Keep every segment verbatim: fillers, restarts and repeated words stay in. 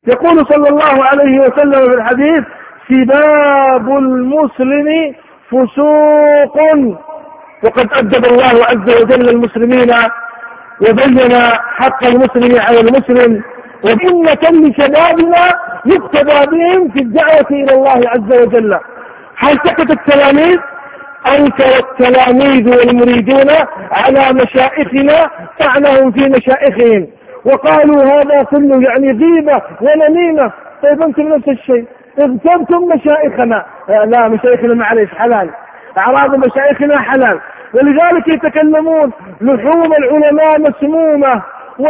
يقول صلى الله عليه وسلم في الحديث: سباب المسلم فسوق. وقد أدب الله عز وجل المسلمين وبين حق المسلم على المسلم، وإنة لشبابنا يقتدى بهم في الدعوة إلى الله عز وجل. هل سكت التلاميذ؟ أنكر التلاميذ والمريدون على مشائخنا طعنهم في مشائخهم، وقالوا هذا كله يعني غيبة ونميمة. طيب أنتم نفس الشيء، اغتبتم مشائخنا. لا، مشائخنا معليش حلال، أعراض مشائخنا حلال. ولذلك يتكلمون: لحوم العلماء مسمومة،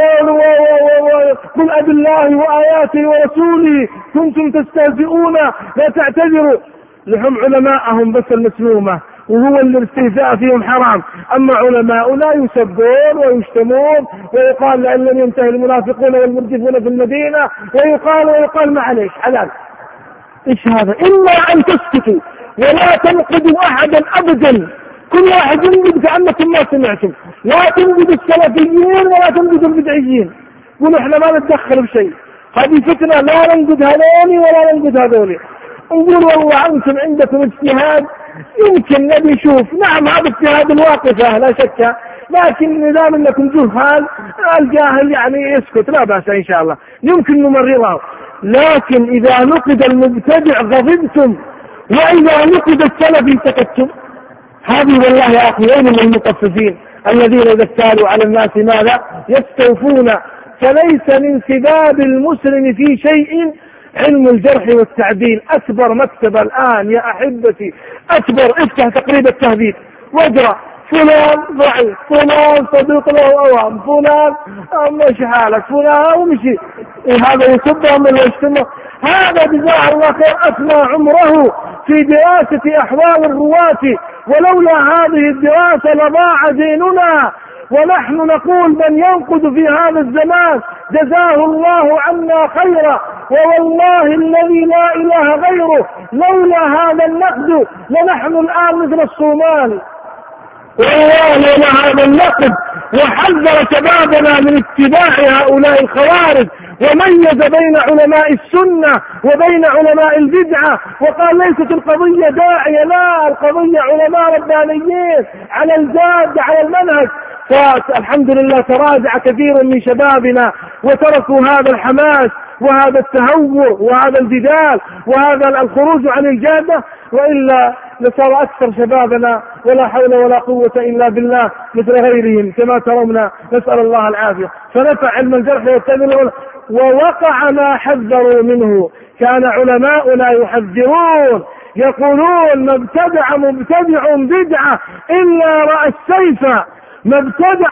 قل أب الله وآياته ورسوله كنتم تستهزئون لا تعتذروا. لحوم علماءهم بس المسمومة، وهو اللي الاستهزاء فيهم حرام. أما علماؤنا يسبون ويشتمون، ويقال لأن لم ينتهي المنافقون والمرجفون في المدينة، ويقال ويقال معليش حلال. إيش هذا؟ إلا أن تسكتوا ولا تنقدوا أحدا أبدا. كل واحد ينقد كأنكم ما سمعتم. لا تنقدوا السلفيين ولا تنقدوا البدعيين. قولوا احنا ما نتدخل بشيء، هذه فتنة، لا ننقد هذولي ولا ننقد هذولي. نقول والله أنتم عندكم اجتهاد يمكن نبي يشوف. نعم هذا اجتهاد الواقفة لا شك، لكن إذا منكم جهال، الجاهل يعني يسكت لا بأس إن شاء الله، يمكن نمرره. لكن إذا نقد المبتدع غضبتم، وإذا نقد السلفي سكتتم. هذه والله يا أخي وين من المطففين الذين إذا اكتالوا على الناس ماذا يستوفون. فليس من سباب المسلم في شيء علم الجرح والتعديل. أكبر مكتبة الآن يا أحبتي، أكبر، افتح تقريب التهذيب واقرأ فلان ضعيف، فلان صديق له أوام، فلان مش حالك، فلان ومشي. هذا يسبهم ولا يشتمه؟ هذا جزاه الله خير أثنى عمره في دراسة أحوال الرواة، ولولا هذه الدراسة لضاع ديننا. ونحن نقول: من ينقد في هذا الزمان جزاه الله عنا خيرا، ووالله الذي لا إله غيره لولا هذا النقد لنحن الآن مثل الصومال. والله لولا هذا النقد وحذر شبابنا من اتباع هؤلاء الخوارج، وميز بين علماء السنة وبين علماء البدعة، وقال ليست القضية داعية، لا، القضية علماء ربانيين على الجاد على المنهج. فالحمد لله تراجع كثير من شبابنا وتركوا هذا الحماس وهذا التهور وهذا الجدال وهذا الخروج عن الجادة، وإلا لصار أكثر شبابنا ولا حول ولا قوة إلا بالله مثل غيرهم كما ترون، نسأل الله العافية. فنفع علم الجرح والتعديل ووقع ما حذروا منه. كان علماؤنا يحذرون يقولون: ما ابتدع مبتدع بدعة إلا رأى السيف، ما ابتدع